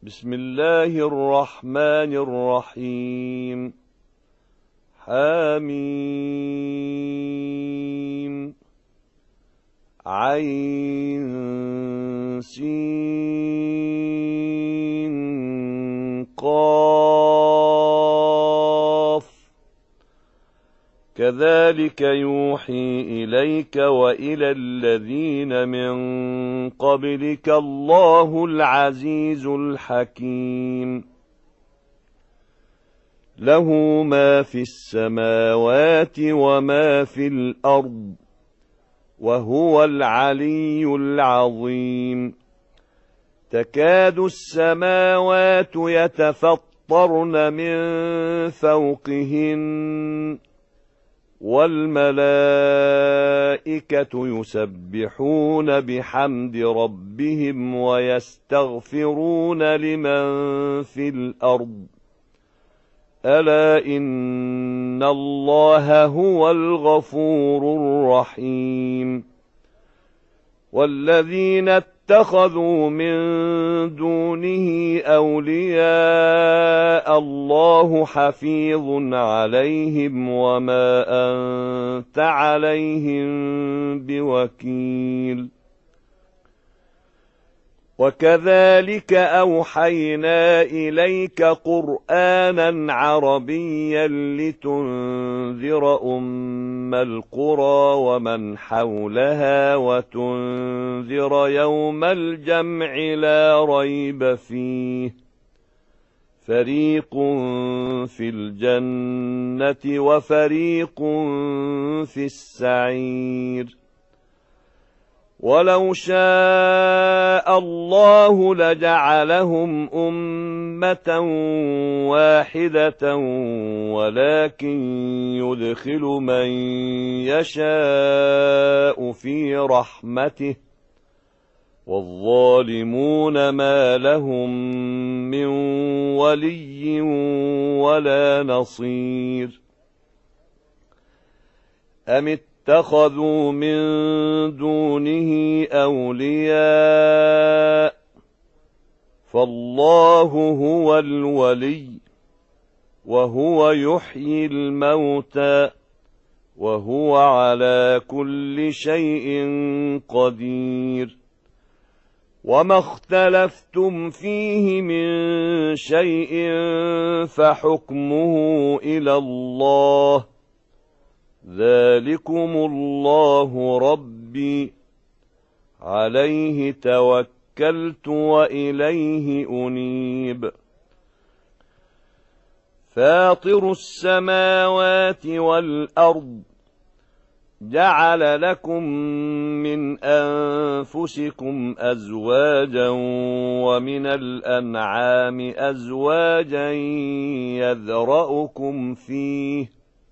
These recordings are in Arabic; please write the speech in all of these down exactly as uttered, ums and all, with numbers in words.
بسم الله الرحمن الرحيم. حميم عين سين قاف كذلك يوحي إليك وإلى الذين من قبلك الله العزيز الحكيم. له ما في السماوات وما في الأرض وهو العلي العظيم. تكاد السماوات يتفطرن من فوقهن والملائكة يسبحون بحمد ربهم ويستغفرون لمن في الأرض ألا إن الله هو الغفور الرحيم. والذين اتخذوا من دونه أولياء الله حفيظ عليهم وما أنت عليهم بوكيل. وكذلك أوحينا إليك قرآنا عربيا لتنذر أم القرى ومن حولها وتنذر يوم الجمع لا ريب فيه فريق في الجنة وفريق في السعير. ولو شاء الله لجعلهم أمة واحدة ولكن يدخل من يشاء في رحمته والظالمون ما لهم من ولي ولا نصير. أم اتخذوا من دونه أولياء فالله هو الولي وهو يحيي الموتى وهو على كل شيء قدير. وما اختلفتم فيه من شيء فحكمه إلى الله ذلكم الله ربي عليه توكلت وإليه أنيب. فاطر السماوات والأرض جعل لكم من أنفسكم أزواجا ومن الأنعام أزواجا يذرأكم فيه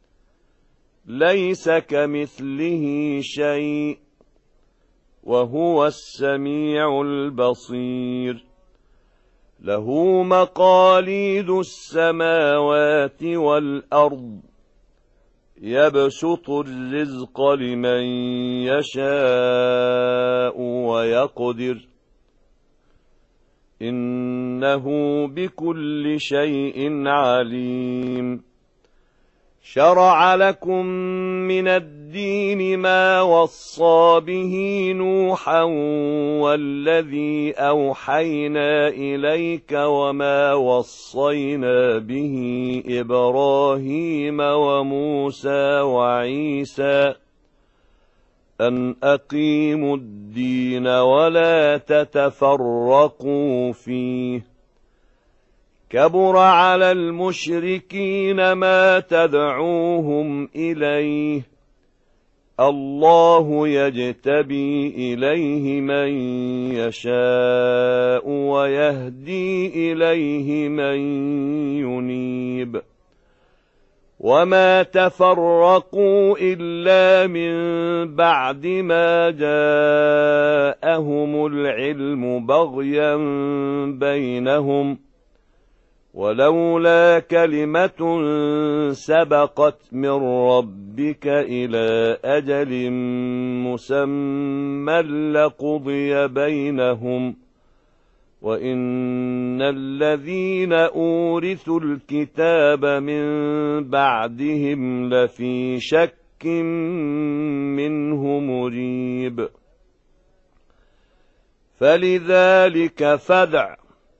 ليس كمثله شيء وهو السميع البصير. له مقاليد السماوات والأرض يبسط الرزق لمن يشاء ويقدر إنه بكل شيء عليم. شرع لكم من الدين ما وصى به نوحا والذي أوحينا إليك وما وصينا به إبراهيم وموسى وعيسى أن أقيموا الدين ولا تتفرقوا فيه. كبر على المشركين ما تدعوهم إليه الله يجتبي إليه من يشاء ويهدي إليه من ينيب. وما تفرقوا إلا من بعد ما جاءهم العلم بغيا بينهم ولولا كلمة سبقت من ربك إلى أجل مسمى لقضي بينهم وإن الذين أورثوا الكتاب من بعدهم لفي شك منه مريب. فلذلك فادع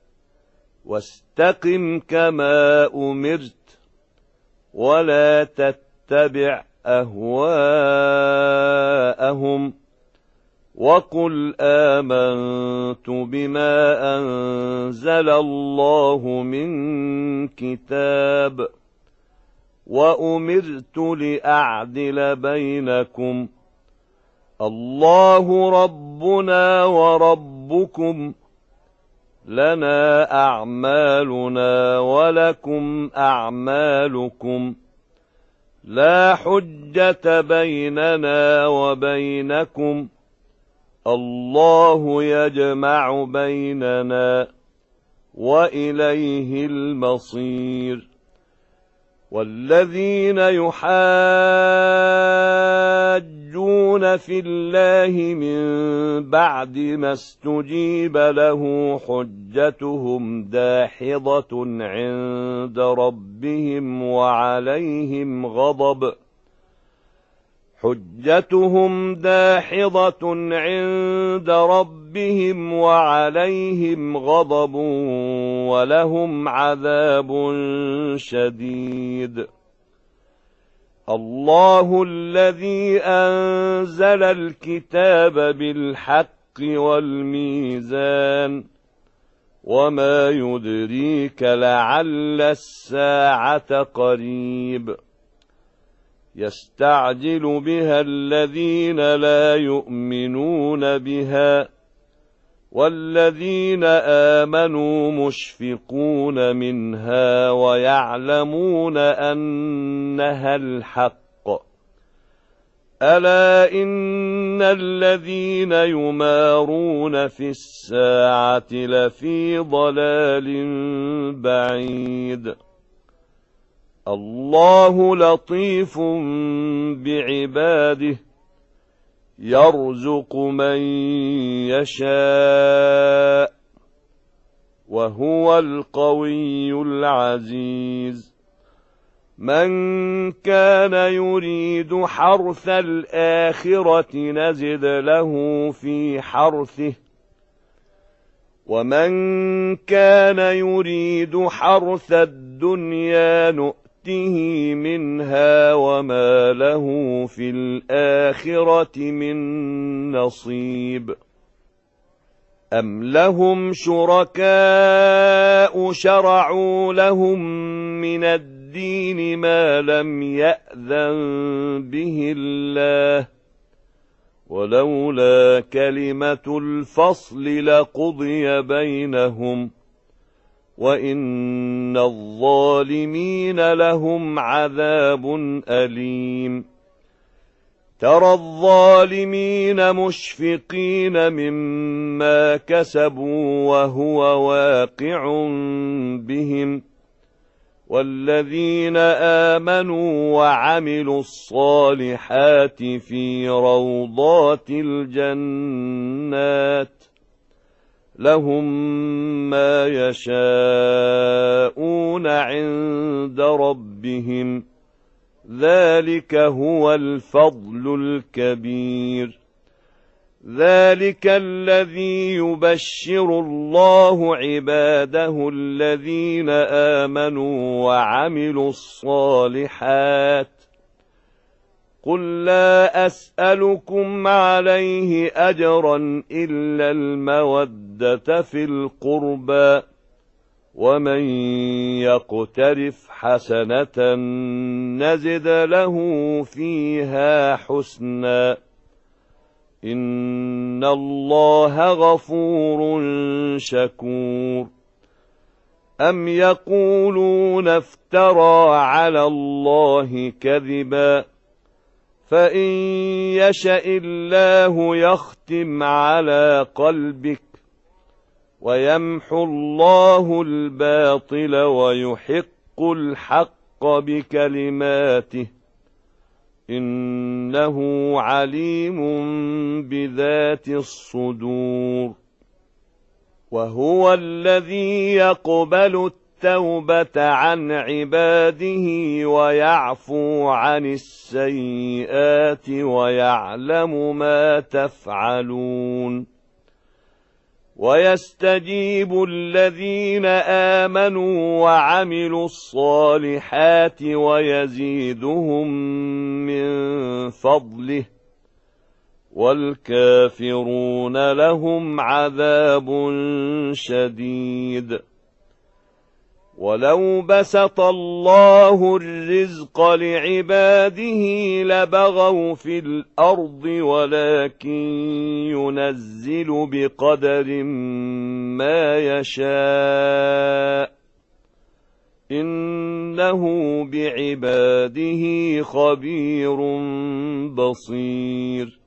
واستقم كما أمرت ولا تتبع أهواءهم وقل آمنت بما أنزل الله من كتاب وأمرت لأعدل بينكم الله ربنا وربكم لنا أعمالنا ولكم أعمالكم لا حجة بيننا وبينكم الله يجمع بيننا وإليه المصير. والذين يحاجون في الله من بعد ما استجيب له حجتهم داحضة عند ربهم وعليهم غضب حجتهم داحضة عند ربهم وعليهم غضب ولهم عذاب شديد. الله الذي أنزل الكتاب بالحق والميزان وما يدريك لعل الساعة قريب. يستعجل بها الذين لا يؤمنون بها والذين آمنوا مشفقون منها ويعلمون أنها الحق. ألا إن الذين يمارون في الساعة لفي ضلال بعيد. الله لطيف بعباده يرزق من يشاء وهو القوي العزيز. من كان يريد حرث الآخرة نزد له في حرثه ومن كان يريد حرث الدنيا نؤته منها وما له في الآخرة من نصيب. أم لهم شركاء شرعوا لهم من الدين ما لم يأذن به الله ولولا كلمة الفصل لقضي بينهم وإن الظالمين لهم عذاب أليم. ترى الظالمين مشفقين مما كسبوا وهو واقع بهم والذين آمنوا وعملوا الصالحات في روضات الجنات لهم ما يشاءون عند ربهم ذلك هو الفضل الكبير. ذلك الذي يبشر الله عباده الذين آمنوا وعملوا الصالحات قل لا أسألكم عليه أجرا إلا المودة في القربى ومن يقترف حسنة نزد له فيها حسنا إن الله غفور شكور. أم يقولون افترى على الله كذبا فإن يشأ الله يختم على قلبك ويمحو الله الباطل ويحق الحق بكلماته إنه عليم بذات الصدور. وهو الذي يقبل التوبة عن عباده ويعفو عن السيئات ويعلم ما تفعلون ويستجيب الذين آمنوا وعملوا الصالحات ويزيدهم من فضله والكافرون لهم عذاب شديد. ولو بسط الله الرزق لعباده لبغوا في الأرض ولكن ينزل بقدر ما يشاء إنه بعباده خبير بصير.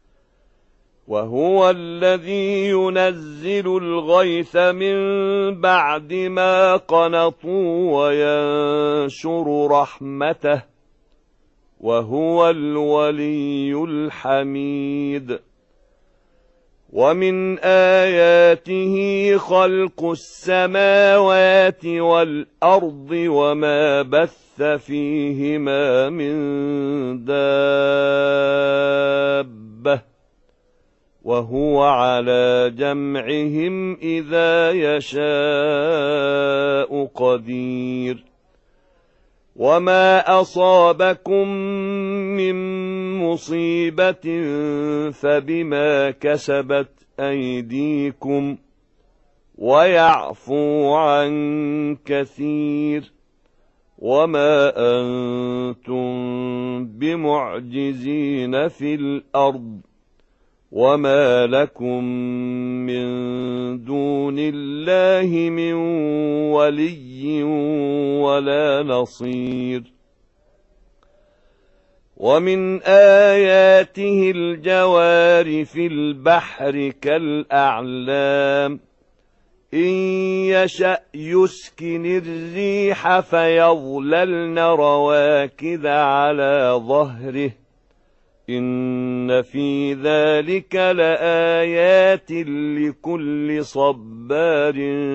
وهو الذي ينزل الغيث من بعد ما قنطوا وينشر رحمته وهو الولي الحميد. ومن آياته خلق السماوات والأرض وما بث فيهما من دابة وهو على جمعهم إذا يشاء قدير. وما أصابكم من مصيبة فبما كسبت أيديكم ويعفو عن كثير وما أنتم بمعجزين في الأرض وما لكم من دون الله من ولي ولا نصير. ومن آياته الجوار في البحر كالأعلام إن يشأ يسكن الريح فيظللن رواكد على ظهره إن في ذلك لآيات لكل صبار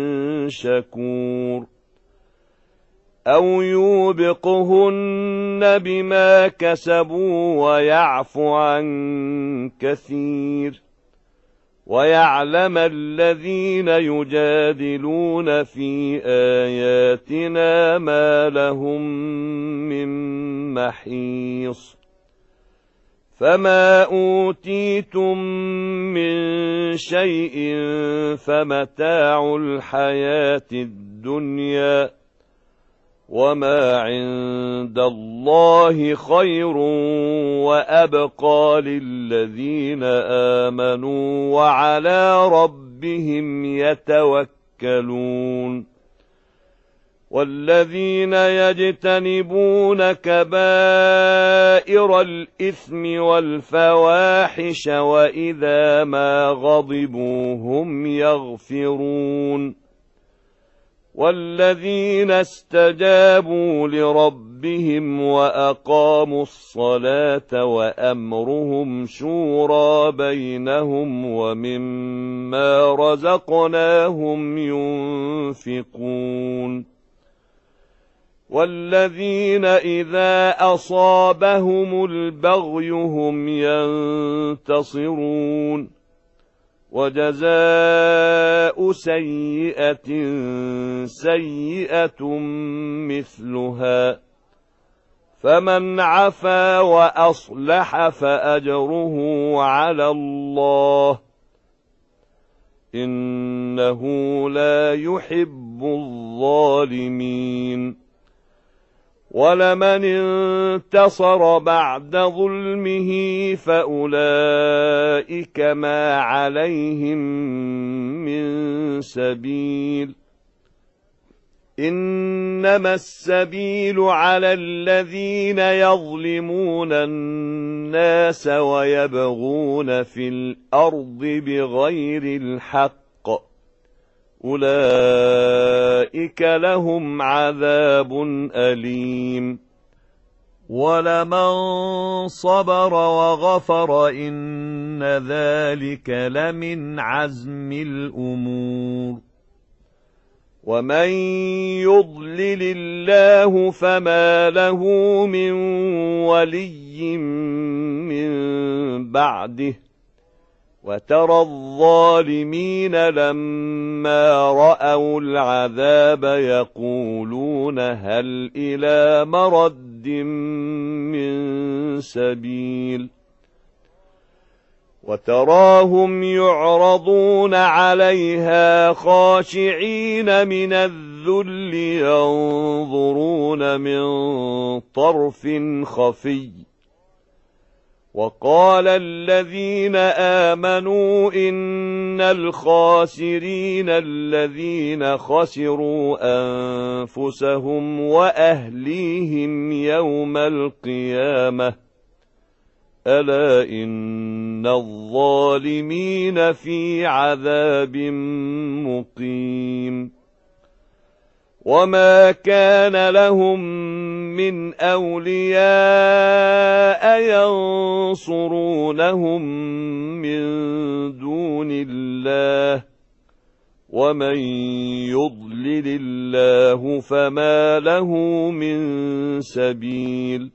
شكور. أو يوبقهن بما كسبوا ويعفو عن كثير ويعلم الذين يجادلون في آياتنا ما لهم من محيص. فما أوتيتم من شيء فمتاع الحياة الدنيا وما عند الله خير وأبقى للذين آمنوا وعلى ربهم يتوكلون. والذين يجتنبون كبائر الإثم والفواحش وإذا ما غضبوا هم يغفرون. والذين استجابوا لربهم وأقاموا الصلاة وأمرهم شورى بينهم ومما رزقناهم ينفقون. والذين إذا أصابهم البغي هم ينتصرون. وجزاء سيئة سيئة مثلها فمن عفا وأصلح فأجره على الله إنه لا يحب الظالمين. ولمن انتصر بعد ظلمه فأولئك ما عليهم من سبيل إنما السبيل على الذين يظلمون الناس ويبغون في الأرض بغير الحق أولئك لهم عذاب أليم. وَلَمَن صَبَرَ وَغَفَرَ إِنَّ ذَلِكَ لَمِنْ عَزْمِ الْأُمُورِ وَمَن يُضْلِلِ اللَّهُ فَمَا لَهُ مِن وَلِيٍّ مِّن بَعْدِهِ وَتَرَى الظَّالِمِينَ لَمَّا رَأَوُا الْعَذَابَ يَقُولُونَ هَلْ إِلَىٰ مَرَدٍّ مِّن سَبِيلٍ وَتَرَاهُمْ يُعْرَضُونَ عَلَيْهَا خَاشِعِينَ مِنَ الذُّلِّ يَنظُرُونَ مِن طَرْفٍ خَفِيٍّ وَقَالَ الَّذِينَ آمَنُوا إِنَّ الْخَاسِرِينَ الَّذِينَ خَسِرُوا أَنفُسَهُمْ وَأَهْلِيهِمْ يَوْمَ الْقِيَامَةِ أَلَا إِنَّ الظَّالِمِينَ فِي عَذَابٍ مُّقِيمٍ وَمَا كَانَ لَهُم مِّنْ أَوْلِيَاءَ يَنصُرُونَهُم مِّن دُونِ اللَّهِ وَمَن يُضْلِلِ اللَّهُ فَمَا لَهُ مِن سَبِيلٍ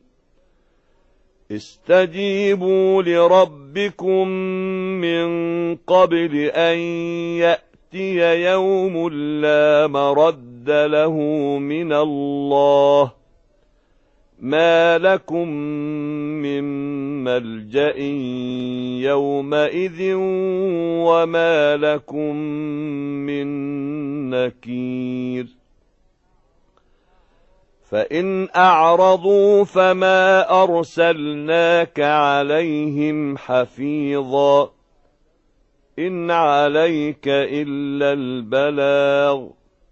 اسْتَجِيبُوا لِرَبِّكُم مِّن قَبْلِ أَن يَأْتِيَ يَوْمٌ لَّا مَرَدَّ لَهُ مِنَ اللَّهِ مَا لَكُم مِّن مَّلْجَإٍ يَوْمَئِذٍ وَمَا لَكُم مِّن نَّكِيرٍ فَإِنْ أَعْرَضُوا فَمَا أَرْسَلْنَاكَ عَلَيْهِمْ حَفِيظًا إِنْ عَلَيْكَ إِلَّا الْبَلَاغُ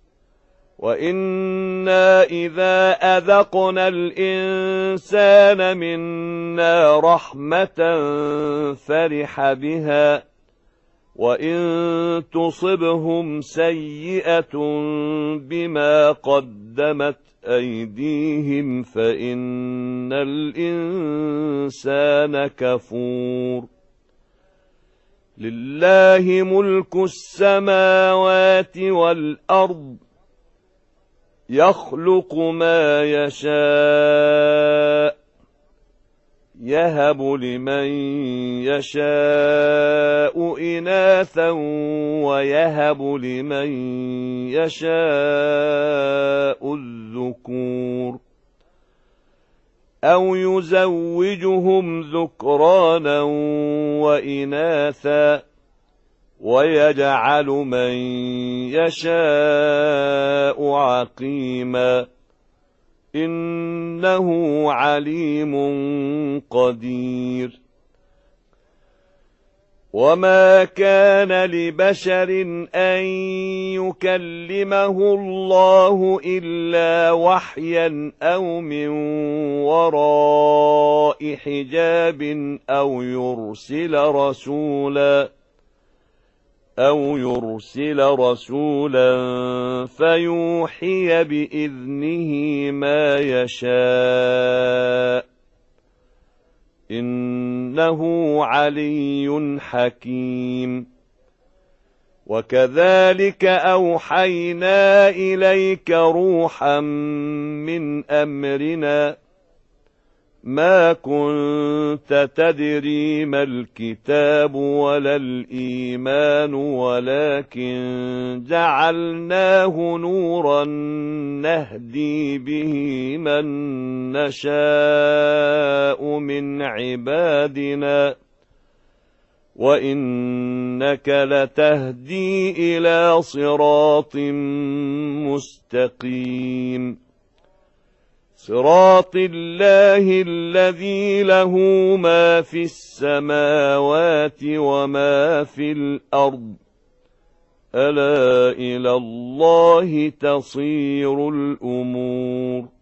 وَإِنَّا إِذَا أَذَقْنَا الْإِنسَانَ مِنَّا رَحْمَةً فَرِحَ بِهَا وَإِن تُصِبْهُمْ سَيِّئَةٌ بِمَا قَدَّمَتْ أَيْدِيهِمْ فَإِنَّ الْإِنسَانَ كَفُورٌ لِلَّهِ مُلْكُ السَّمَاوَاتِ وَالْأَرْضِ يَخْلُقُ مَا يَشَاءُ يَهَبُ لِمَن يَشَاءُ إِنَاثًا وَيَهَبُ لِمَن يَشَاءُ الذُّكُورَ أَوْ يُزَوِّجُهُمْ ذُكْرَانًا وَإِنَاثًا وَيَجْعَلُ مَن يَشَاءُ عَقِيمًا إِنَّهُ عَلِيمٌ قَدِيرٌ وَمَا كَانَ لِبَشَرٍ أَن يُكَلِّمَهُ اللَّهُ إِلَّا وَحْيًا أَوْ مِن وَرَاءِ حِجَابٍ أَوْ يُرْسِلَ رَسُولًا أَوْ يُرْسِلَ رَسُولًا فَيُوحِيَ بِإِذْنِهِ مَا يَشَاءُ إِنَّهُ عَلِيٌّ حَكِيمٌ وَكَذَلِكَ أَوْحَيْنَا إِلَيْكَ رُوحًا مِّنْ أَمْرِنَا مَا كُنتَ تَدْرِي مَا الْكِتَابُ وَلَا الْإِيمَانُ وَلَكِن جَعَلْنَاهُ نُورًا نَّهْدِي بِهِ مَن نَّشَاءُ مِنْ عِبَادِنَا وَإِنَّكَ لَتَهْدِي إِلَىٰ صِرَاطٍ مُّسْتَقِيمٍ صراط الله الذي له ما في السماوات وما في الأرض ألا إلى الله تصير الأمور